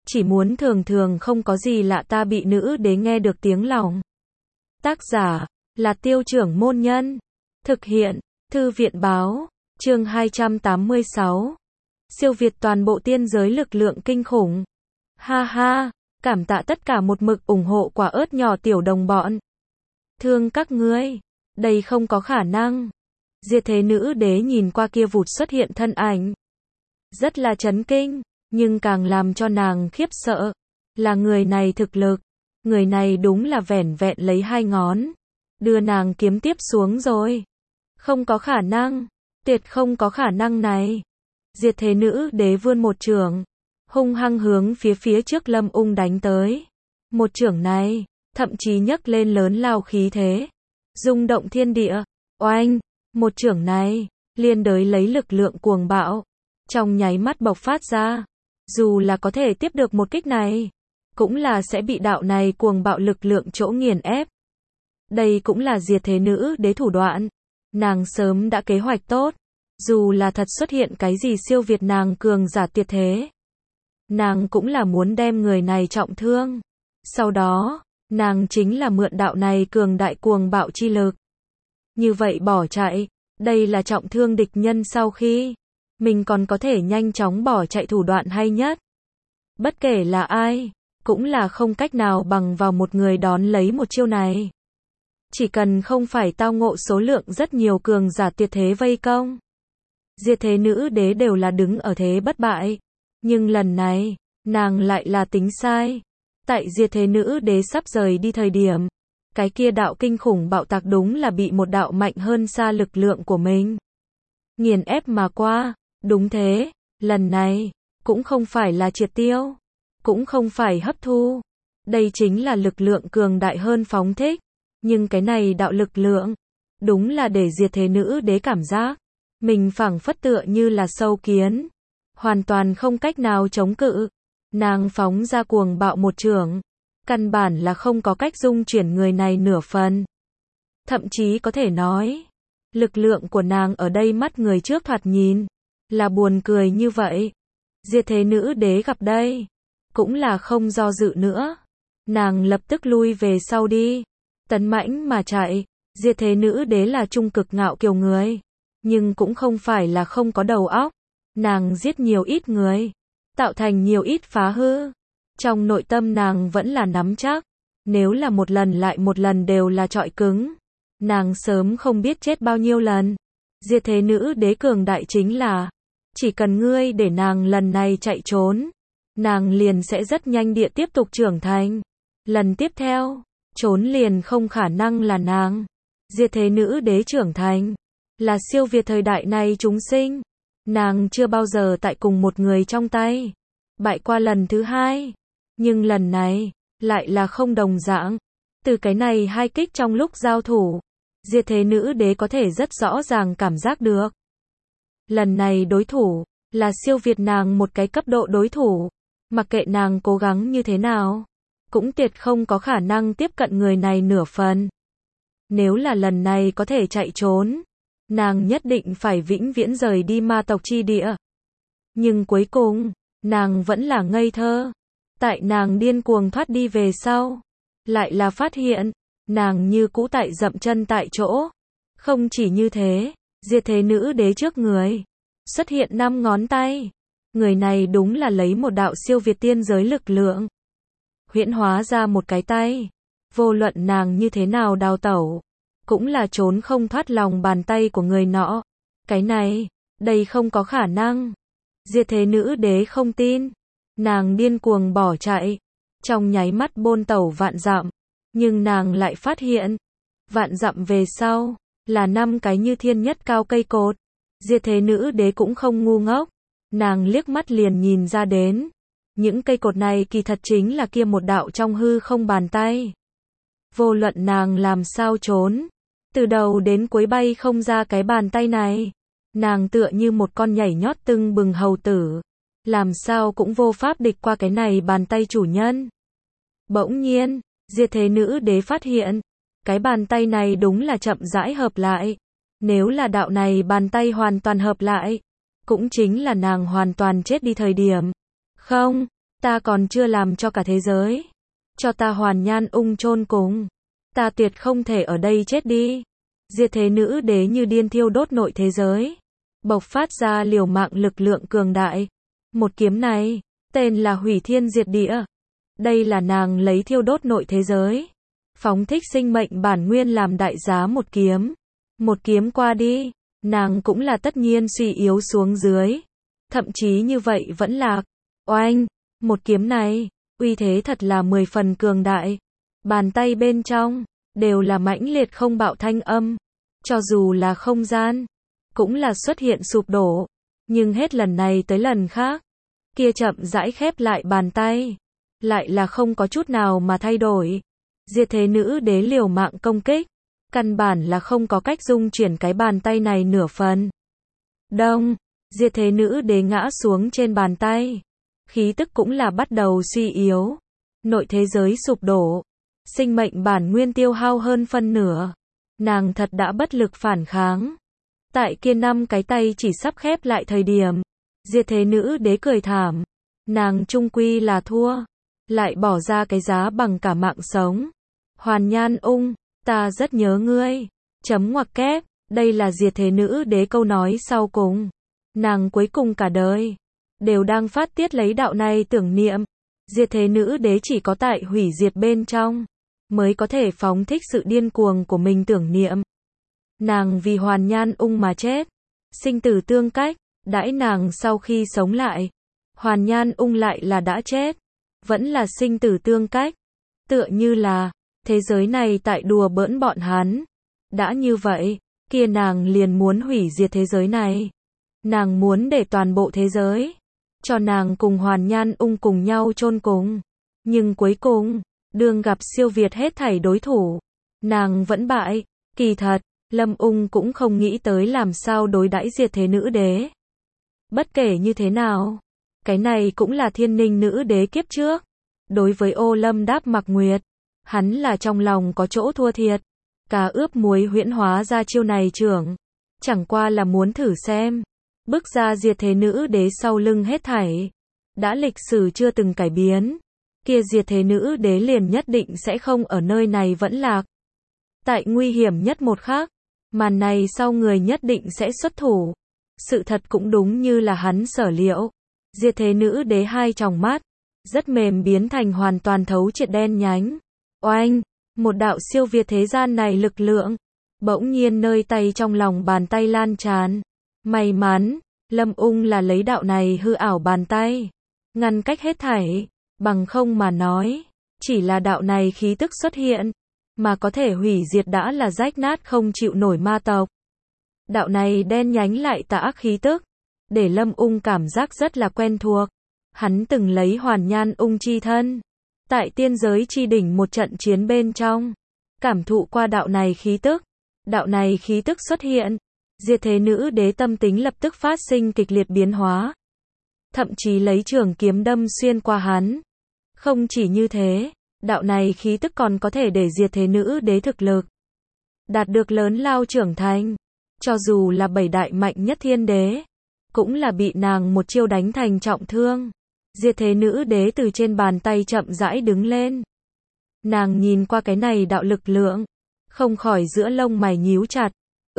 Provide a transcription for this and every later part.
chỉ muốn thường thường không có gì lạ ta bị nữ đế nghe được tiếng lòng. Tác giả là Tiêu Trưởng Môn Nhân. Thực hiện Thư viện Báo. Chương 286. Siêu việt toàn bộ tiên giới lực lượng kinh khủng. Ha ha, cảm tạ tất cả một mực ủng hộ quả ớt nhỏ tiểu đồng bọn. Thương các ngươi, đây không có khả năng. Diệt thế nữ đế nhìn qua kia vụt xuất hiện thân ảnh. Rất là chấn kinh, nhưng càng làm cho nàng khiếp sợ, là người này thực lực. Người này đúng là vẻn vẹn lấy 2 ngón, đưa nàng kiếm tiếp xuống rồi. Không có khả năng, tuyệt không có khả năng này. Diệt thế nữ đế vươn một chưởng, hung hăng hướng phía trước Lâm Ung đánh tới. Một chưởng này, thậm chí nhấc lên lớn lao khí thế, rung động thiên địa. Oanh, một chưởng này, liên đới lấy lực lượng cuồng bạo, trong nháy mắt bộc phát ra. Dù là có thể tiếp được một kích này, cũng là sẽ bị đạo này cuồng bạo lực lượng chỗ nghiền ép. Đây cũng là diệt thế nữ đế thủ đoạn. Nàng sớm đã kế hoạch tốt. Dù là thật xuất hiện cái gì siêu việt nàng cường giả tuyệt thế, nàng cũng là muốn đem người này trọng thương. Sau đó, nàng chính là mượn đạo này cường đại cuồng bạo chi lực. Như vậy bỏ chạy, đây là trọng thương địch nhân sau khi mình còn có thể nhanh chóng bỏ chạy thủ đoạn hay nhất. Bất kể là ai, cũng là không cách nào bằng vào một người đón lấy một chiêu này. Chỉ cần không phải tao ngộ số lượng rất nhiều cường giả tuyệt thế vây công, diệt thế nữ đế đều là đứng ở thế bất bại. Nhưng lần này, nàng lại là tính sai. Tại diệt thế nữ đế sắp rời đi thời điểm, cái kia đạo kinh khủng bạo tạc đúng là bị một đạo mạnh hơn xa lực lượng của mình nghiền ép mà qua. Đúng thế, lần này, cũng không phải là triệt tiêu, cũng không phải hấp thu. Đây chính là lực lượng cường đại hơn phóng thích. Nhưng cái này đạo lực lượng, đúng là để diệt thế nữ đế cảm giác mình phảng phất tựa như là sâu kiến, hoàn toàn không cách nào chống cự. Nàng phóng ra cuồng bạo một chưởng, căn bản là không có cách dung chuyển người này nửa phần. Thậm chí có thể nói, lực lượng của nàng ở đây mắt người trước thoạt nhìn là buồn cười như vậy. Diệt thế nữ đế gặp đây, cũng là không do dự nữa. Nàng lập tức lui về sau đi, tấn mãnh mà chạy. Diệt thế nữ đế là trung cực ngạo kiều người, nhưng cũng không phải là không có đầu óc. Nàng giết nhiều ít người, tạo thành nhiều ít phá hư. Trong nội tâm nàng vẫn là nắm chắc, nếu là một lần lại một lần đều là trọi cứng, nàng sớm không biết chết bao nhiêu lần. Diệt thế nữ đế cường đại chính là, chỉ cần ngươi để nàng lần này chạy trốn, nàng liền sẽ rất nhanh địa tiếp tục trưởng thành. Lần tiếp theo, trốn liền không khả năng là nàng. Diệt thế nữ đế trưởng thành, là siêu việt thời đại này chúng sinh. Nàng chưa bao giờ tại cùng một người trong tay bại qua lần thứ 2. Nhưng lần này, lại là không đồng dạng. Từ cái này 2 kích trong lúc giao thủ, diệt thế nữ đế có thể rất rõ ràng cảm giác được. Lần này đối thủ, là siêu việt nàng một cái cấp độ đối thủ. Mặc kệ nàng cố gắng như thế nào, cũng tuyệt không có khả năng tiếp cận người này nửa phần. Nếu là lần này có thể chạy trốn, nàng nhất định phải vĩnh viễn rời đi ma tộc chi địa. Nhưng cuối cùng, nàng vẫn là ngây thơ. Tại nàng điên cuồng thoát đi về sau, lại là phát hiện, nàng như cũ tại dậm chân tại chỗ. Không chỉ như thế, diệt thế nữ đế trước người xuất hiện 5 ngón tay. Người này đúng là lấy một đạo siêu việt tiên giới lực lượng, huyễn hóa ra một cái tay. Vô luận nàng như thế nào đào tẩu, cũng là trốn không thoát lòng bàn tay của người nọ. Cái này, đây không có khả năng. Diệt thế nữ đế không tin. Nàng điên cuồng bỏ chạy, trong nháy mắt bôn tẩu vạn dặm. Nhưng nàng lại phát hiện, vạn dặm về sau, là 5 cái như thiên nhất cao cây cột. Diệt thế nữ đế cũng không ngu ngốc. Nàng liếc mắt liền nhìn ra đến, những cây cột này kỳ thật chính là kia một đạo trong hư không bàn tay. Vô luận nàng làm sao trốn, từ đầu đến cuối bay không ra cái bàn tay này. Nàng tựa như một con nhảy nhót tưng bừng hầu tử, làm sao cũng vô pháp địch qua cái này bàn tay chủ nhân. Bỗng nhiên, diệt thế nữ đế phát hiện, cái bàn tay này đúng là chậm rãi hợp lại. Nếu là đạo này bàn tay hoàn toàn hợp lại, cũng chính là nàng hoàn toàn chết đi thời điểm. Không, Ta còn chưa làm cho cả thế giới. Cho ta Hoàn Nhan Ung chôn cùng. Ta tuyệt không thể ở đây chết đi. Diệt thế nữ đế như điên thiêu đốt nội thế giới. Bộc phát ra liều mạng lực lượng cường đại. Một kiếm này, tên là hủy thiên diệt địa. Đây là nàng lấy thiêu đốt nội thế giới. Phóng thích sinh mệnh bản nguyên làm đại giá một kiếm. Một kiếm qua đi, nàng cũng là tất nhiên suy yếu xuống dưới. Thậm chí như vậy vẫn lạc. Oanh, một kiếm này, uy thế thật là 10 phần cường đại. Bàn tay bên trong, đều là mãnh liệt không bạo thanh âm. Cho dù là không gian, cũng là xuất hiện sụp đổ. Nhưng hết lần này tới lần khác, kia chậm rãi khép lại bàn tay. Lại là không có chút nào mà thay đổi. Diệt thế nữ đế liều mạng công kích. Căn bản là không có cách dung chuyển cái bàn tay này nửa phần. Đông, diệt thế nữ đế ngã xuống trên bàn tay. Khí tức cũng là bắt đầu suy yếu. Nội thế giới sụp đổ. Sinh mệnh bản nguyên tiêu hao hơn phân nửa. Nàng thật đã bất lực phản kháng. Tại kia 5 cái tay chỉ sắp khép lại thời điểm. Diệt thế nữ đế cười thảm. Nàng chung quy là thua. Lại bỏ ra cái giá bằng cả mạng sống. Hoàn Nhan Ung, ta rất nhớ ngươi. Chấm ngoặc kép, đây là diệt thế nữ đế câu nói sau cùng. Nàng cuối cùng cả đời đều đang phát tiết lấy đạo này tưởng niệm. Diệt thế nữ đế chỉ có tại hủy diệt bên trong mới có thể phóng thích sự điên cuồng của mình tưởng niệm. Nàng vì Hoàn Nhan Ung mà chết. Sinh tử tương cách, đãi nàng sau khi sống lại. Hoàn Nhan Ung lại là đã chết. Vẫn là sinh tử tương cách. Tựa như là thế giới này tại đùa bỡn bọn hắn. Đã như vậy, kia nàng liền muốn hủy diệt thế giới này. Nàng muốn để toàn bộ thế giới cho nàng cùng Hoàn Nhan Ung cùng nhau chôn cùng. Nhưng cuối cùng, đương gặp siêu việt hết thảy đối thủ, nàng vẫn bại. Kỳ thật, Lâm Ung cũng không nghĩ tới làm sao đối đãi diệt thế nữ đế. Bất kể như thế nào, cái này cũng là Thiên Ninh nữ đế kiếp trước. Đối với Ô Lâm Đáp Mặc Nguyệt, hắn là trong lòng có chỗ thua thiệt. Cá ướp muối huyễn hóa ra chiêu này trưởng, chẳng qua là muốn thử xem. Bước ra diệt thế nữ đế sau lưng hết thảy. Đã lịch sử chưa từng cải biến. Kia diệt thế nữ đế liền nhất định sẽ không ở nơi này vẫn lạc. Tại nguy hiểm nhất một khắc, màn này sau người nhất định sẽ xuất thủ. Sự thật cũng đúng như là hắn sở liệu. Diệt thế nữ đế hai tròng mắt, rất mềm biến thành hoàn toàn thấu triệt đen nhánh. Oanh, một đạo siêu việt thế gian này lực lượng, bỗng nhiên nơi tay trong lòng bàn tay lan tràn. May mắn, Lâm Ung là lấy đạo này hư ảo bàn tay, ngăn cách hết thảy, bằng không mà nói, chỉ là đạo này khí tức xuất hiện, mà có thể hủy diệt đã là rách nát không chịu nổi ma tộc. Đạo này đen nhánh lại tà ác khí tức, để Lâm Ung cảm giác rất là quen thuộc. Hắn từng lấy Hoàn Nhan Ung chi thân, tại tiên giới chi đỉnh một trận chiến bên trong, cảm thụ qua đạo này khí tức. Đạo này khí tức xuất hiện, diệt thế nữ đế tâm tính lập tức phát sinh kịch liệt biến hóa. Thậm chí lấy trường kiếm đâm xuyên qua hắn. Không chỉ như thế, đạo này khí tức còn có thể để diệt thế nữ đế thực lực đạt được lớn lao trưởng thành. Cho dù là 7 đại mạnh nhất thiên đế, cũng là bị nàng một chiêu đánh thành trọng thương. Diệt thế nữ đế từ trên bàn tay chậm rãi đứng lên. Nàng nhìn qua cái này đạo lực lượng, không khỏi giữa lông mày nhíu chặt.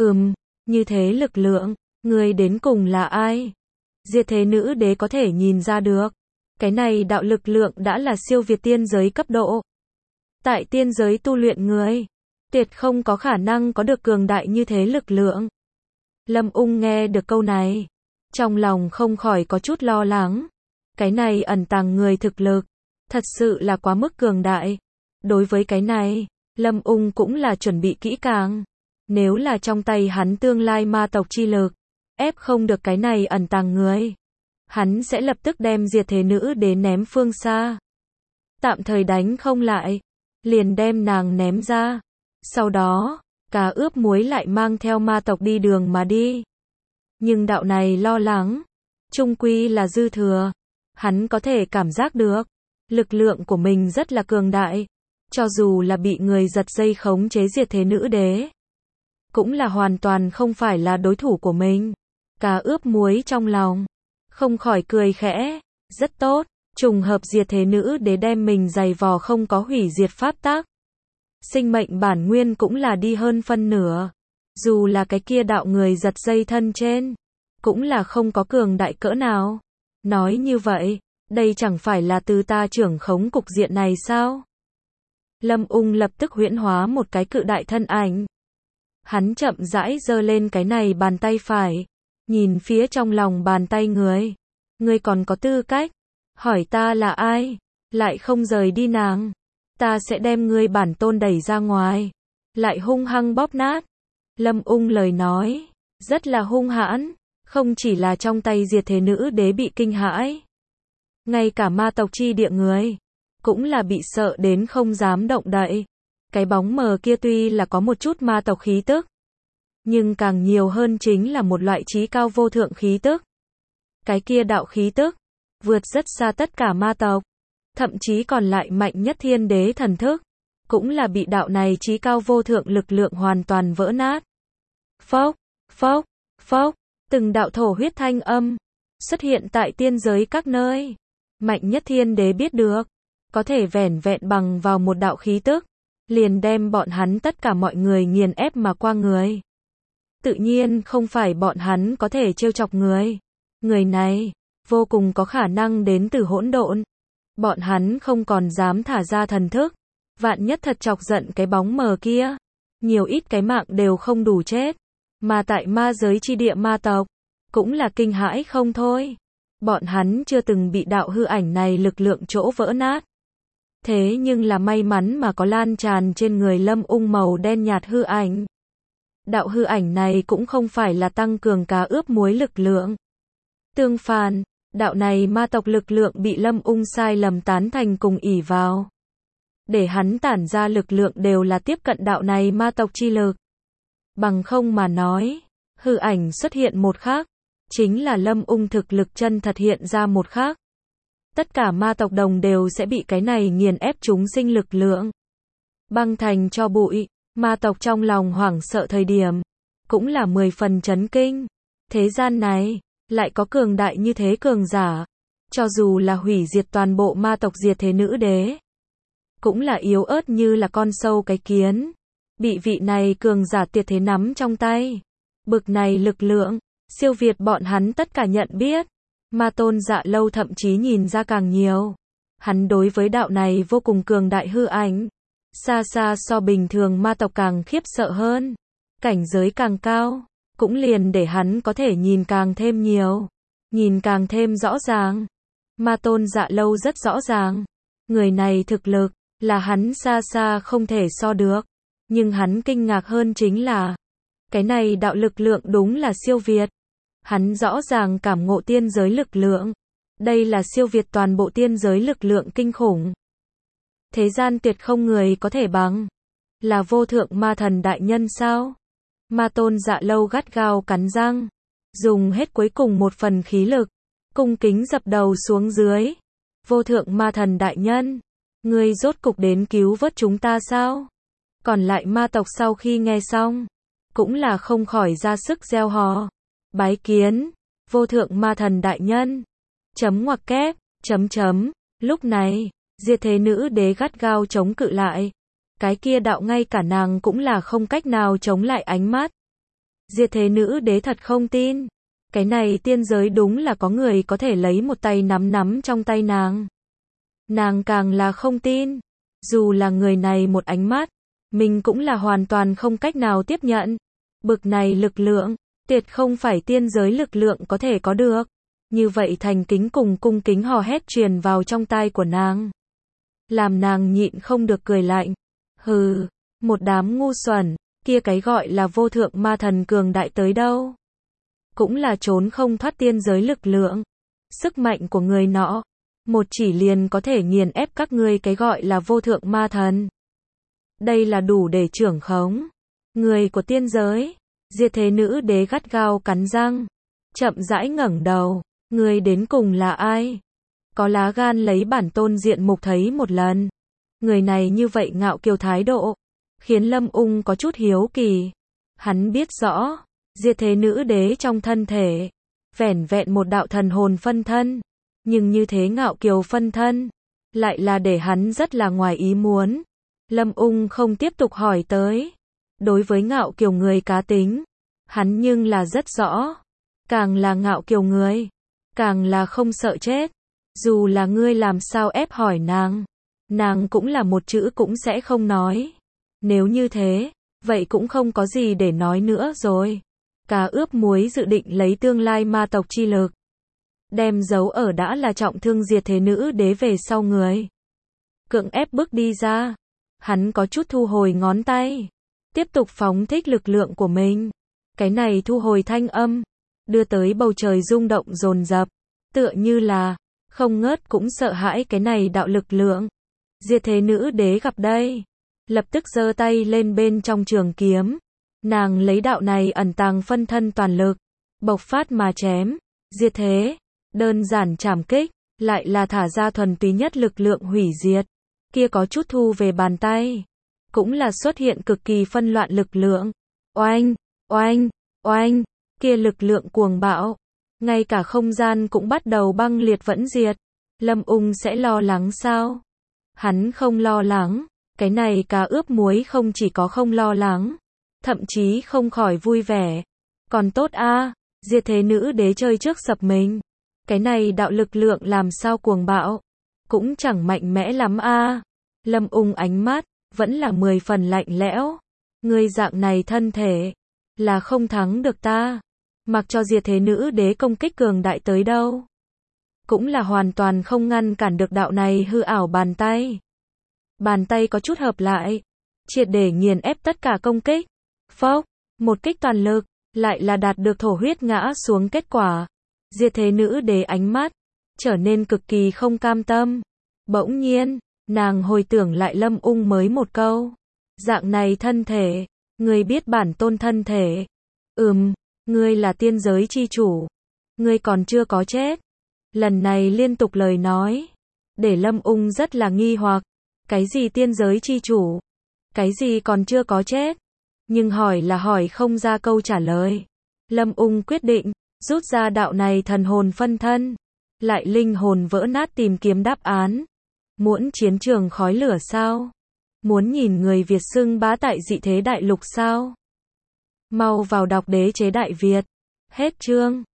Như thế lực lượng, người đến cùng là ai? Diệt thế nữ đế có thể nhìn ra được. Cái này đạo lực lượng đã là siêu việt tiên giới cấp độ. Tại tiên giới tu luyện người, tuyệt không có khả năng có được cường đại như thế lực lượng. Lâm Ung nghe được câu này, trong lòng không khỏi có chút lo lắng. Cái này ẩn tàng người thực lực, thật sự là quá mức cường đại. Đối với cái này, Lâm Ung cũng là chuẩn bị kỹ càng. Nếu là trong tay hắn tương lai ma tộc chi lực, ép không được cái này ẩn tàng người, hắn sẽ lập tức đem diệt thế nữ đế ném phương xa. Tạm thời đánh không lại, liền đem nàng ném ra. Sau đó, Cá ướp muối lại mang theo ma tộc đi đường mà đi. Nhưng đạo này lo lắng, chung quy là dư thừa. Hắn có thể cảm giác được, lực lượng của mình rất là cường đại. Cho dù là bị người giật dây khống chế diệt thế nữ đế, cũng là hoàn toàn không phải là đối thủ của mình. Cá ướp muối trong lòng không khỏi cười khẽ. Rất tốt, Trùng hợp diệt thế nữ đế đem mình giày vò không có hủy diệt pháp tắc. Sinh mệnh bản nguyên cũng là đi hơn phân nửa. Dù là cái kia đạo người giật dây thân trên, cũng là không có cường đại cỡ nào. Nói như vậy, đây chẳng phải là từ ta trưởng khống cục diện này sao? Lâm Ung lập tức huyễn hóa một cái cự đại thân ảnh. Hắn chậm rãi giơ lên cái này bàn tay phải, nhìn phía trong lòng bàn tay người. Ngươi còn có tư cách hỏi ta là ai, lại không rời đi nàng. Ta sẽ đem ngươi bản tôn đẩy ra ngoài, lại hung hăng bóp nát. Lâm Ung lời nói rất là hung hãn, không chỉ là trong tay diệt thế nữ đế bị kinh hãi, ngay cả ma tộc chi địa người cũng là bị sợ đến không dám động đậy. Cái bóng mờ kia tuy là có một chút ma tộc khí tức, nhưng càng nhiều hơn chính là một loại chí cao vô thượng khí tức. Cái kia đạo khí tức vượt rất xa tất cả ma tộc, thậm chí còn lại mạnh nhất thiên đế thần thức, cũng là bị đạo này chí cao vô thượng lực lượng hoàn toàn vỡ nát. Phốc, phốc, phốc, từng đạo thổ huyết thanh âm xuất hiện tại tiên giới các nơi. Mạnh nhất thiên đế biết được, có thể vẻn vẹn bằng vào một đạo khí tức, liền đem bọn hắn tất cả mọi người nghiền ép mà qua người. Tự nhiên không phải bọn hắn có thể trêu chọc người. Người này vô cùng có khả năng đến từ hỗn độn. Bọn hắn không còn dám thả ra thần thức, vạn nhất thật chọc giận cái bóng mờ kia, nhiều ít cái mạng đều không đủ chết. Mà tại ma giới chi địa ma tộc, cũng là kinh hãi không thôi. Bọn hắn chưa từng bị đạo hư ảnh này lực lượng chỗ vỡ nát. Thế nhưng là may mắn mà có lan tràn trên người Lâm Ung màu đen nhạt hư ảnh. Đạo hư ảnh này cũng không phải là tăng cường cá ướp muối lực lượng. Tương phản, đạo này ma tộc lực lượng bị Lâm Ung sai lầm tán thành cùng ỷ vào. Để hắn tản ra lực lượng đều là tiếp cận đạo này ma tộc chi lực. Bằng không mà nói, hư ảnh xuất hiện một khắc, chính là Lâm Ung thực lực chân thật hiện ra một khắc. Tất cả ma tộc đồng đều sẽ bị cái này nghiền ép chúng sinh lực lượng. Băng thành cho bụi, ma tộc trong lòng hoảng sợ thời điểm, cũng là 10 phần chấn kinh. Thế gian này, lại có cường đại như thế cường giả. Cho dù là hủy diệt toàn bộ ma tộc diệt thế nữ đế, cũng là yếu ớt như là con sâu cái kiến. Bị vị này cường giả tuyệt thế nắm trong tay. Bực này lực lượng, siêu việt bọn hắn tất cả nhận biết. Ma Tôn Dạ Lâu thậm chí nhìn ra càng nhiều. Hắn đối với đạo này vô cùng cường đại hư ảnh, xa xa so bình thường ma tộc càng khiếp sợ hơn. Cảnh giới càng cao, cũng liền để hắn có thể nhìn càng thêm nhiều, nhìn càng thêm rõ ràng. Ma Tôn Dạ Lâu rất rõ ràng, người này thực lực là hắn xa xa không thể so được. Nhưng hắn kinh ngạc hơn chính là, cái này đạo lực lượng đúng là siêu việt. Hắn rõ ràng cảm ngộ tiên giới lực lượng. Đây là siêu việt toàn bộ tiên giới lực lượng kinh khủng. Thế gian tuyệt không người có thể bằng. Là vô thượng ma thần đại nhân sao? Ma Tôn Dạ Lâu gắt gao cắn răng, dùng hết cuối cùng một phần khí lực, cung kính dập đầu xuống dưới. Vô thượng ma thần đại nhân, ngươi rốt cục đến cứu vớt chúng ta sao? Còn lại ma tộc sau khi nghe xong, cũng là không khỏi ra sức reo hò. Bái kiến, vô thượng ma thần đại nhân. Chấm ngoặc kép, chấm chấm. Lúc này, diệt thế nữ đế gắt gao chống cự lại. Cái kia đạo ngay cả nàng cũng là không cách nào chống lại ánh mắt. Diệt thế nữ đế thật không tin. Cái này tiên giới đúng là có người có thể lấy một tay nắm trong tay nàng. Nàng càng là không tin. Dù là người này một ánh mắt, mình cũng là hoàn toàn không cách nào tiếp nhận. Bực này lực lượng, tuyệt không phải tiên giới lực lượng có thể có được. Như vậy thành kính cùng cung kính hò hét truyền vào trong tai của nàng. Làm nàng nhịn không được cười lạnh. Hừ, một đám ngu xuẩn, kia cái gọi là vô thượng ma thần cường đại tới đâu. Cũng là trốn không thoát tiên giới lực lượng. Sức mạnh của người nọ, một chỉ liền có thể nghiền ép các ngươi cái gọi là vô thượng ma thần. Đây là đủ để trưởng khống người của tiên giới. Diệt thế nữ đế gắt gao cắn răng, chậm rãi ngẩng đầu. Người đến cùng là ai? Có lá gan lấy bản tôn diện mục thấy một lần. Người này như vậy ngạo kiều thái độ, khiến Lâm Ung có chút hiếu kỳ. Hắn biết rõ, diệt thế nữ đế trong thân thể, vẻn vẹn một đạo thần hồn phân thân, Nhưng như thế ngạo kiều phân thân, lại là để hắn rất là ngoài ý muốn. Lâm Ung không tiếp tục hỏi tới. Đối với ngạo kiều người cá tính, hắn nhưng là rất rõ. Càng là ngạo kiều người, càng là không sợ chết. Dù là ngươi làm sao ép hỏi nàng cũng là một chữ cũng sẽ không nói. Nếu như thế, vậy cũng không có gì để nói nữa rồi. Cá ướp muối dự định lấy tương lai ma tộc chi lực, đem giấu ở đã là trọng thương diệt thế nữ đế về sau người. Cưỡng ép bước đi ra. Hắn có chút thu hồi ngón tay. Tiếp tục phóng thích lực lượng của mình. Cái này thu hồi thanh âm, đưa tới bầu trời rung động dồn dập. Tựa như là, không ngớt cũng sợ hãi cái này đạo lực lượng. Diệt thế nữ đế gặp đây. Lập tức giơ tay lên bên trong trường kiếm. Nàng lấy đạo này ẩn tàng phân thân toàn lực. Bộc phát mà chém. Diệt thế. Đơn giản trảm kích. Lại là thả ra thuần túy nhất lực lượng hủy diệt. Kia có chút thu về bàn tay. Cũng là xuất hiện cực kỳ phân loạn lực lượng. Oanh, oanh, oanh. Kia lực lượng cuồng bạo. Ngay cả không gian cũng bắt đầu băng liệt vẫn diệt. Lâm Ung sẽ lo lắng sao? Hắn không lo lắng. Cái này cá ướp muối không chỉ có không lo lắng, thậm chí không khỏi vui vẻ. Còn tốt a, diệt thế nữ đế chơi trước sập mình. Cái này đạo lực lượng làm sao cuồng bạo, cũng chẳng mạnh mẽ lắm a. Lâm Ung ánh mắt vẫn là 10 phần lạnh lẽo. Ngươi dạng này thân thể là không thắng được ta. Mặc cho diệt thế nữ đế công kích cường đại tới đâu, cũng là hoàn toàn không ngăn cản được đạo này hư ảo bàn tay. Bàn tay có chút hợp lại, triệt để nghiền ép tất cả công kích. Phốc, một kích toàn lực, lại là đạt được thổ huyết ngã xuống kết quả. Diệt thế nữ đế ánh mắt trở nên cực kỳ không cam tâm. Bỗng nhiên, nàng hồi tưởng lại Lâm Ung mới một câu. Dạng này thân thể, ngươi biết bản tôn thân thể. Ngươi là tiên giới chi chủ. Ngươi còn chưa có chết. Lần này liên tục lời nói, để Lâm Ung rất là nghi hoặc. Cái gì tiên giới chi chủ? Cái gì còn chưa có chết? Nhưng hỏi là hỏi không ra câu trả lời. Lâm Ung quyết định, rút ra đạo này thần hồn phân thân. Lại linh hồn vỡ nát tìm kiếm đáp án. Muốn chiến trường khói lửa sao? Muốn nhìn người Việt xưng bá tại dị thế đại lục sao? Mau vào đọc Đế chế Đại Việt. Hết chương.